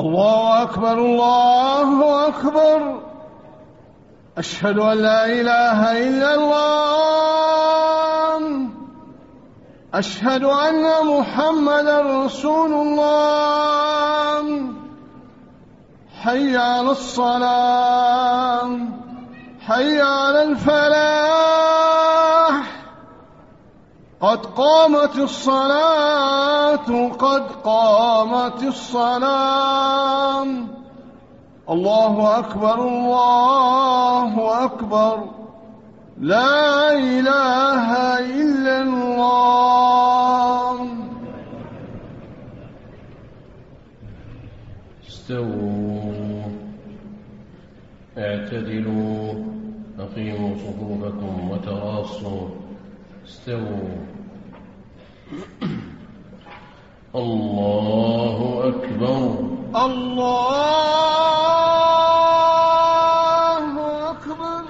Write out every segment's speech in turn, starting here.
الله أكبر الله أكبر. أشهد أن لا إله إلا الله. أشهد أن محمدا رسول الله. حي على الصلاة، حي على الفلاح، قد قامت الصلاة، قد قامت الصلاة. الله أكبر الله أكبر. لا إله إلا الله. استووا، اعتدلوا، أقيموا صفوفكم وتراصوا. استووا. الله أكبر الله أكبر.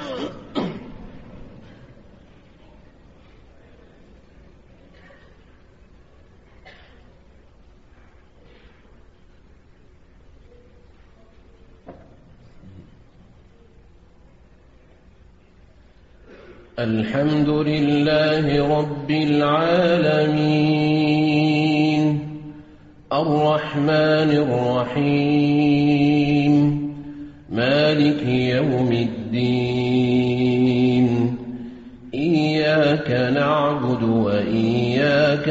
الحمد لله رب العالمين، الرحمن الرحيم، مالك يوم الدين. إياك نعبد وإياك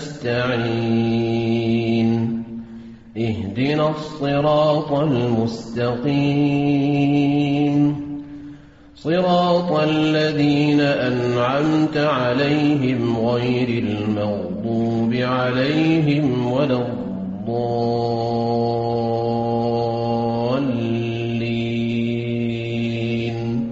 نستعين. اهدنا الصراط المستقيم، صراط الذين أنعمت عليهم غير المغضوب عليهم ولا الضالين.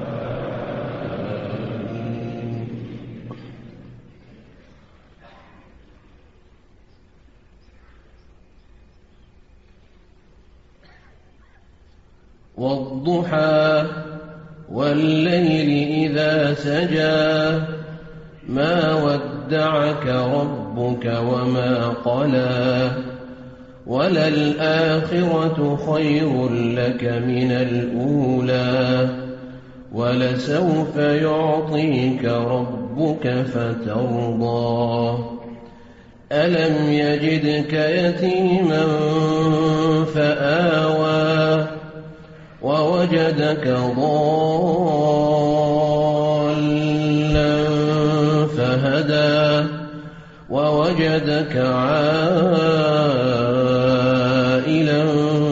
والضحى والليل إذا سجى، ما ودعك ربك وما قلى، وللآخرة خير لك من الأولى، ولسوف يعطيك ربك فترضى. ألم يجدك يتيما فآوى، ووجدك ضالا فهدى، ووجدك عائلا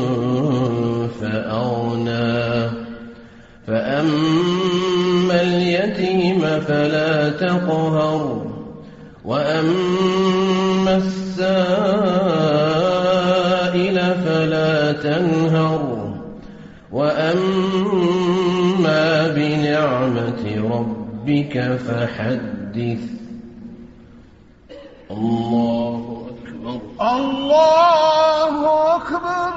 فأغنى. فأما اليتيم فلا تقهر، وأما السائل فلا تنهر، وأما بنعمة ربك فحدث. الله أكبر الله أكبر.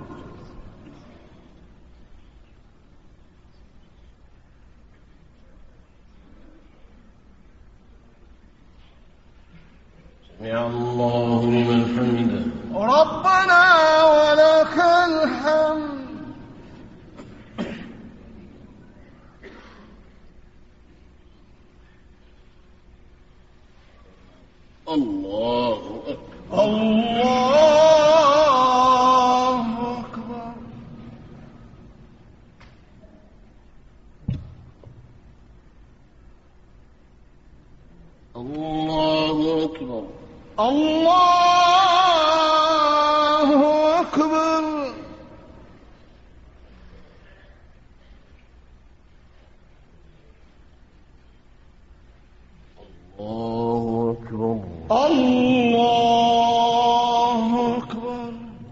سمع الله لمن حمده. ربنا ولك الحمد. الله أكبر الله أكبر. الله أكبر الله أكبر. الله أكبر الله أكبر.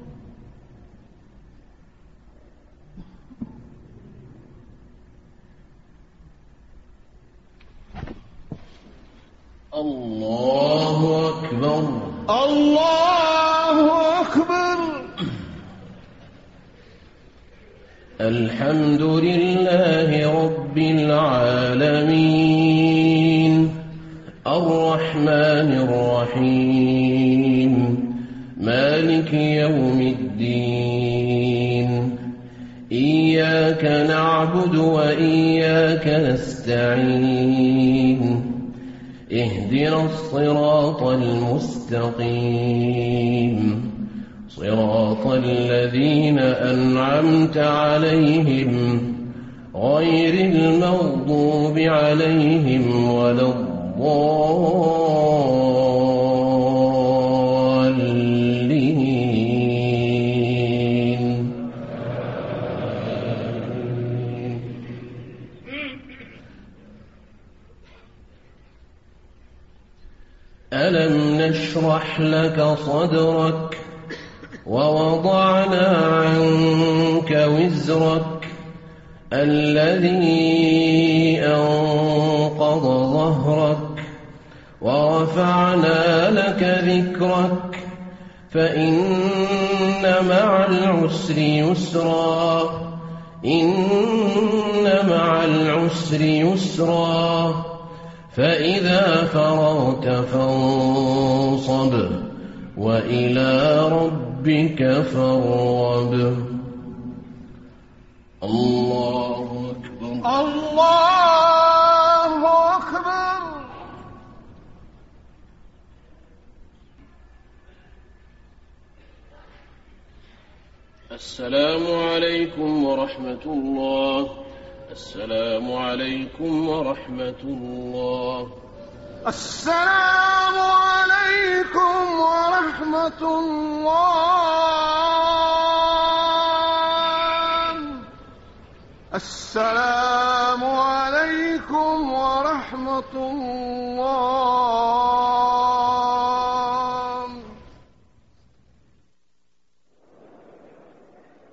الله أكبر الله أكبر. الحمد لله رب العالمين، الرحمن الرحيم، مالك يوم الدين. إياك نعبد وإياك نستعين اهدنا الصراط المستقيم صراط الذين أنعمت عليهم غير المغضوب عليهم ولا الضالين. ألم نشرح لك صدرك ووضعنا عنك وزرك الذي أنقض ظهرك ورفعنا لك ذكرك فإن مع العسر يسرا إن مع العسر يسرا فإذا فرغت فانصب وإلى ربك فارغب. الله أكبر. الله أكبر. السلام عليكم ورحمة الله. السلام عليكم ورحمة الله. السلام عليكم ورحمة الله. السلام عليكم ورحمة الله.